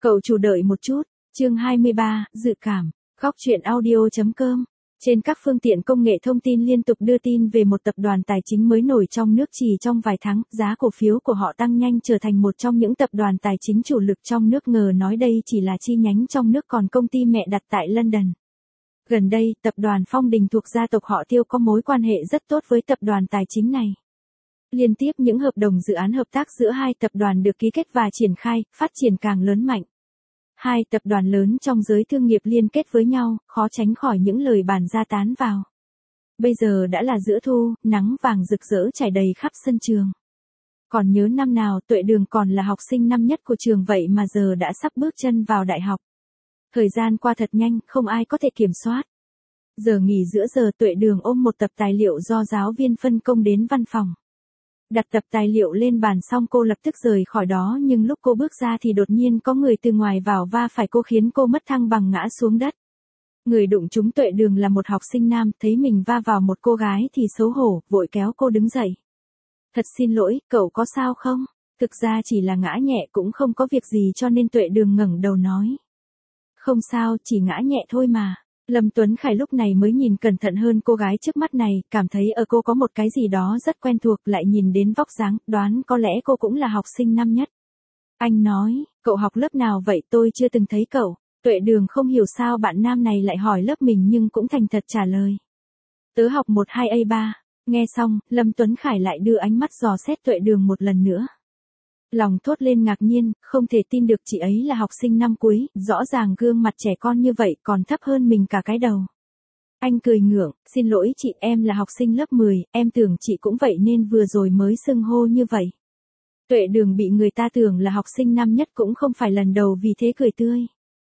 Cậu chủ đợi một chút, chương 23, dự cảm, góc truyện audio.com. Trên các phương tiện công nghệ thông tin liên tục đưa tin về một tập đoàn tài chính mới nổi trong nước chỉ trong vài tháng, giá cổ phiếu của họ tăng nhanh trở thành một trong những tập đoàn tài chính chủ lực trong nước, ngờ nói đây chỉ là chi nhánh trong nước còn công ty mẹ đặt tại London. Gần đây, tập đoàn Phong Đình thuộc gia tộc họ Tiêu có mối quan hệ rất tốt với tập đoàn tài chính này. Liên tiếp những hợp đồng dự án hợp tác giữa hai tập đoàn được ký kết và triển khai, phát triển càng lớn mạnh. Hai tập đoàn lớn trong giới thương nghiệp liên kết với nhau, khó tránh khỏi những lời bàn ra tán vào. Bây giờ đã là giữa thu, nắng vàng rực rỡ trải đầy khắp sân trường. Còn nhớ năm nào Tuệ Đường còn là học sinh năm nhất của trường vậy mà giờ đã sắp bước chân vào đại học. Thời gian qua thật nhanh, không ai có thể kiểm soát. Giờ nghỉ giữa giờ Tuệ Đường ôm một tập tài liệu do giáo viên phân công đến văn phòng. Đặt tập tài liệu lên bàn xong cô lập tức rời khỏi đó, nhưng lúc cô bước ra thì đột nhiên có người từ ngoài vào va phải cô khiến cô mất thăng bằng ngã xuống đất. Người đụng trúng Tuệ Đường là một học sinh nam, thấy mình va vào một cô gái thì xấu hổ, vội kéo cô đứng dậy. Thật xin lỗi, cậu có sao không? Thực ra chỉ là ngã nhẹ cũng không có việc gì, cho nên Tuệ Đường ngẩng đầu nói. Không sao, chỉ ngã nhẹ thôi mà. Lâm Tuấn Khải lúc này mới nhìn cẩn thận hơn cô gái trước mắt này, cảm thấy ở cô có một cái gì đó rất quen thuộc, lại nhìn đến vóc dáng, đoán có lẽ cô cũng là học sinh năm nhất. Anh nói, cậu học lớp nào vậy, tôi chưa từng thấy cậu. Tuệ Đường không hiểu sao bạn nam này lại hỏi lớp mình nhưng cũng thành thật trả lời. Tớ học 12A3. Nghe xong, Lâm Tuấn Khải lại đưa ánh mắt dò xét Tuệ Đường một lần nữa. Lòng thốt lên ngạc nhiên, không thể tin được chị ấy là học sinh năm cuối, rõ ràng gương mặt trẻ con như vậy còn thấp hơn mình cả cái đầu. Anh cười ngượng, xin lỗi chị, em là học sinh lớp 10, em tưởng chị cũng vậy nên vừa rồi mới xưng hô như vậy. Tuệ Đường bị người ta tưởng là học sinh năm nhất cũng không phải lần đầu, vì thế cười tươi.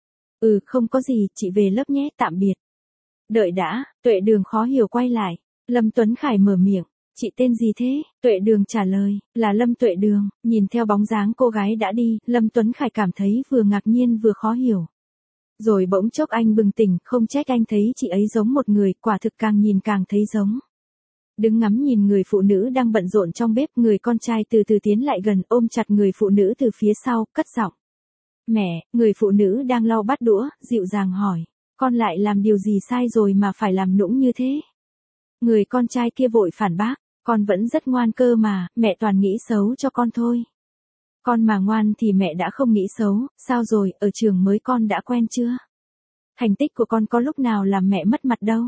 Không có gì, chị về lớp nhé, tạm biệt. Đợi đã, Tuệ Đường khó hiểu quay lại. Lâm Tuấn Khải mở miệng. Chị tên gì thế? Tuệ Đường trả lời, là Lâm Tuệ Đường. Nhìn theo bóng dáng cô gái đã đi, Lâm Tuấn Khải cảm thấy vừa ngạc nhiên vừa khó hiểu. Rồi bỗng chốc anh bừng tỉnh, không trách anh thấy chị ấy giống một người, quả thực càng nhìn càng thấy giống. Đứng ngắm nhìn người phụ nữ đang bận rộn trong bếp, người con trai từ từ tiến lại gần, ôm chặt người phụ nữ từ phía sau, cất giọng. Mẹ, người phụ nữ đang lau bát đũa, dịu dàng hỏi, con lại làm điều gì sai rồi mà phải làm nũng như thế? Người con trai kia vội phản bác. Con vẫn rất ngoan cơ mà, mẹ toàn nghĩ xấu cho con thôi. Con mà ngoan thì mẹ đã không nghĩ xấu, sao rồi, ở trường mới con đã quen chưa? Thành tích của con có lúc nào làm mẹ mất mặt đâu.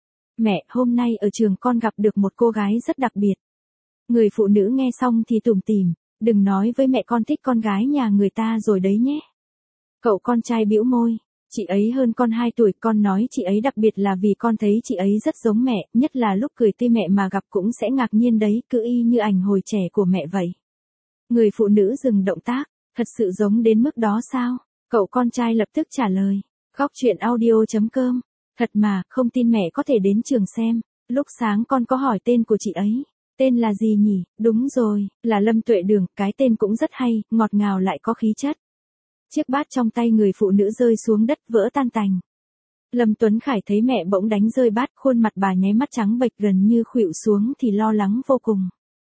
Mẹ, hôm nay ở trường con gặp được một cô gái rất đặc biệt. Người phụ nữ nghe xong thì tủm tỉm, đừng nói với mẹ con thích con gái nhà người ta rồi đấy nhé. Cậu con trai bĩu môi. Chị ấy hơn con 2 tuổi, con nói chị ấy đặc biệt là vì con thấy chị ấy rất giống mẹ, nhất là lúc cười tươi mẹ mà gặp cũng sẽ ngạc nhiên đấy, cứ y như ảnh hồi trẻ của mẹ vậy. Người phụ nữ dừng động tác, thật sự giống đến mức đó sao? Cậu con trai lập tức trả lời. Góc truyện audio.com. Thật mà, không tin mẹ có thể đến trường xem. Lúc sáng con có hỏi tên của chị ấy. Tên là gì nhỉ? Đúng rồi, là Lâm Tuệ Đường, cái tên cũng rất hay, ngọt ngào lại có khí chất. Chiếc bát trong tay người phụ nữ rơi xuống đất vỡ tan tành. Lâm Tuấn Khải thấy mẹ bỗng đánh rơi bát, khuôn mặt bà nháy mắt trắng bệch gần như khuỵu xuống thì lo lắng vô cùng.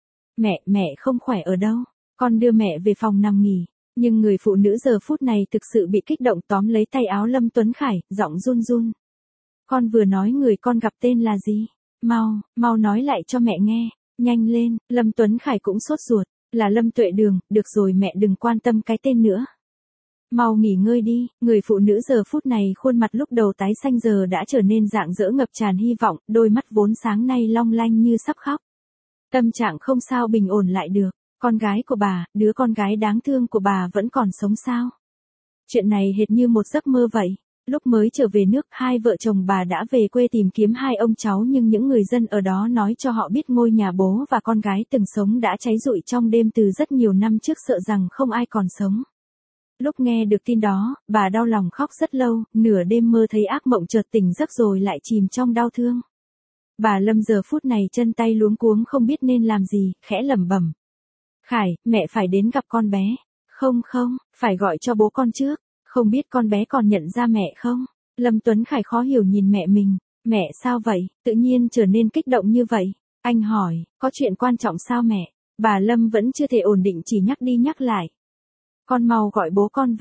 Mẹ không khỏe ở đâu, con đưa mẹ về phòng nằm nghỉ. Nhưng người phụ nữ giờ phút này thực sự bị kích động, tóm lấy tay áo Lâm Tuấn Khải, giọng run run. Con vừa nói người con gặp tên là gì? Mau nói lại cho mẹ nghe, nhanh lên. Lâm Tuấn Khải cũng sốt ruột, là Lâm Tuệ Đường, được rồi mẹ đừng quan tâm cái tên nữa. Mau nghỉ ngơi đi, người phụ nữ giờ phút này khuôn mặt lúc đầu tái xanh giờ đã trở nên rạng rỡ ngập tràn hy vọng, đôi mắt vốn sáng nay long lanh như sắp khóc. Tâm trạng không sao bình ổn lại được, con gái của bà, đứa con gái đáng thương của bà vẫn còn sống sao? Chuyện này hệt như một giấc mơ vậy. Lúc mới trở về nước, hai vợ chồng bà đã về quê tìm kiếm hai ông cháu, nhưng những người dân ở đó nói cho họ biết ngôi nhà bố và con gái từng sống đã cháy rụi trong đêm từ rất nhiều năm trước, sợ rằng không ai còn sống. Lúc nghe được tin đó, bà đau lòng khóc rất lâu, nửa đêm mơ thấy ác mộng chợt tỉnh giấc rồi lại chìm trong đau thương. Bà Lâm giờ phút này chân tay luống cuống không biết nên làm gì, khẽ lẩm bẩm. Khải, mẹ phải đến gặp con bé. Không, phải gọi cho bố con trước. Không biết con bé còn nhận ra mẹ không? Lâm Tuấn Khải khó hiểu nhìn mẹ mình. Mẹ sao vậy, tự nhiên trở nên kích động như vậy? Anh hỏi, có chuyện quan trọng sao mẹ? Bà Lâm vẫn chưa thể ổn định, chỉ nhắc đi nhắc lại. Con mau gọi bố con về.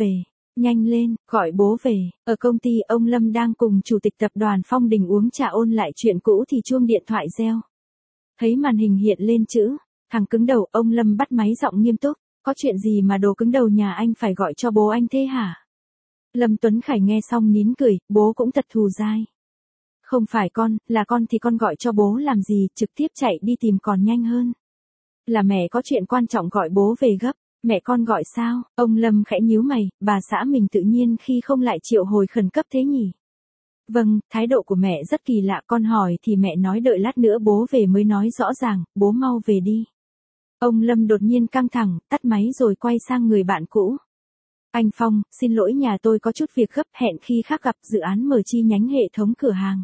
Nhanh lên, gọi bố về. Ở công ty ông Lâm đang cùng chủ tịch tập đoàn Phong Đình uống trà ôn lại chuyện cũ thì chuông điện thoại reo. Thấy màn hình hiện lên chữ, thằng cứng đầu, ông Lâm bắt máy giọng nghiêm túc. Có chuyện gì mà đồ cứng đầu nhà anh phải gọi cho bố anh thế hả? Lâm Tuấn Khải nghe xong nín cười, bố cũng thật thù dai. Không phải con, là con thì con gọi cho bố làm gì, trực tiếp chạy đi tìm còn nhanh hơn. Là mẹ có chuyện quan trọng gọi bố về gấp, mẹ con gọi sao? Ông Lâm khẽ nhíu mày, bà xã mình tự nhiên khi không lại triệu hồi khẩn cấp thế nhỉ? Vâng, thái độ của mẹ rất kỳ lạ, con hỏi thì mẹ nói đợi lát nữa bố về mới nói rõ ràng, bố mau về đi. Ông Lâm đột nhiên căng thẳng, tắt máy rồi quay sang người bạn cũ. Anh Phong, xin lỗi nhà tôi có chút việc gấp, hẹn khi khác gặp, dự án mở chi nhánh hệ thống cửa hàng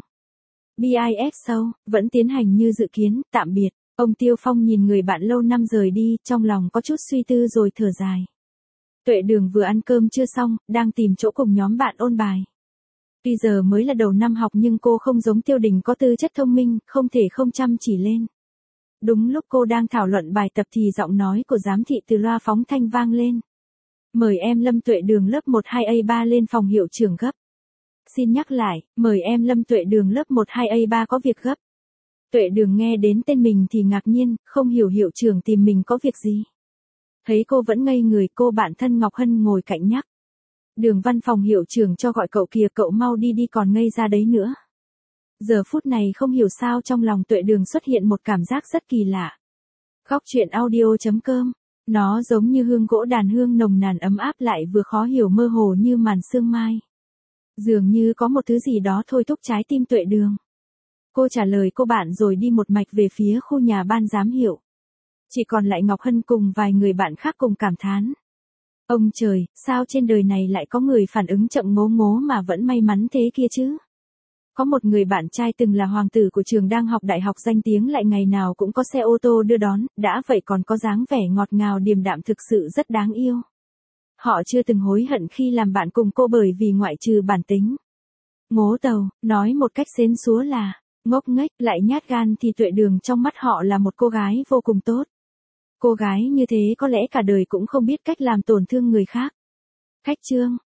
BIS sau, vẫn tiến hành như dự kiến, tạm biệt. Ông Tiêu Phong nhìn người bạn lâu năm rời đi, trong lòng có chút suy tư rồi thở dài. Tuệ Đường vừa ăn cơm chưa xong, đang tìm chỗ cùng nhóm bạn ôn bài. Tuy giờ mới là đầu năm học nhưng cô không giống Tiêu Đình có tư chất thông minh, không thể không chăm chỉ lên. Đúng lúc cô đang thảo luận bài tập thì giọng nói của giám thị từ loa phóng thanh vang lên. Mời em Lâm Tuệ Đường lớp 12A3 lên phòng hiệu trưởng gấp. Xin nhắc lại, mời em Lâm Tuệ Đường lớp 12A3 có việc gấp. Tuệ Đường nghe đến tên mình thì ngạc nhiên, không hiểu hiệu trưởng tìm mình có việc gì. Thấy cô vẫn ngây người, cô bạn thân Ngọc Hân ngồi cạnh nhắc. Đường văn phòng hiệu trưởng cho gọi cậu kìa, cậu mau đi đi còn ngây ra đấy nữa. Giờ phút này không hiểu sao trong lòng Tuệ Đường xuất hiện một cảm giác rất kỳ lạ. Góc truyện audio.com. Nó giống như hương gỗ đàn hương nồng nàn ấm áp lại vừa khó hiểu mơ hồ như màn sương mai. Dường như có một thứ gì đó thôi thúc trái tim Tuệ Đường. Cô trả lời cô bạn rồi đi một mạch về phía khu nhà ban giám hiệu. Chỉ còn lại Ngọc Hân cùng vài người bạn khác cùng cảm thán. Ông trời, sao trên đời này lại có người phản ứng chậm ngố ngố mà vẫn may mắn thế kia chứ? Có một người bạn trai từng là hoàng tử của trường đang học đại học danh tiếng lại ngày nào cũng có xe ô tô đưa đón, đã vậy còn có dáng vẻ ngọt ngào điềm đạm thực sự rất đáng yêu. Họ chưa từng hối hận khi làm bạn cùng cô bởi vì ngoại trừ bản tính ngố tàu, nói một cách xến xúa là ngốc nghếch lại nhát gan thì Tuệ Đường trong mắt họ là một cô gái vô cùng tốt. Cô gái như thế có lẽ cả đời cũng không biết cách làm tổn thương người khác. Khách trương.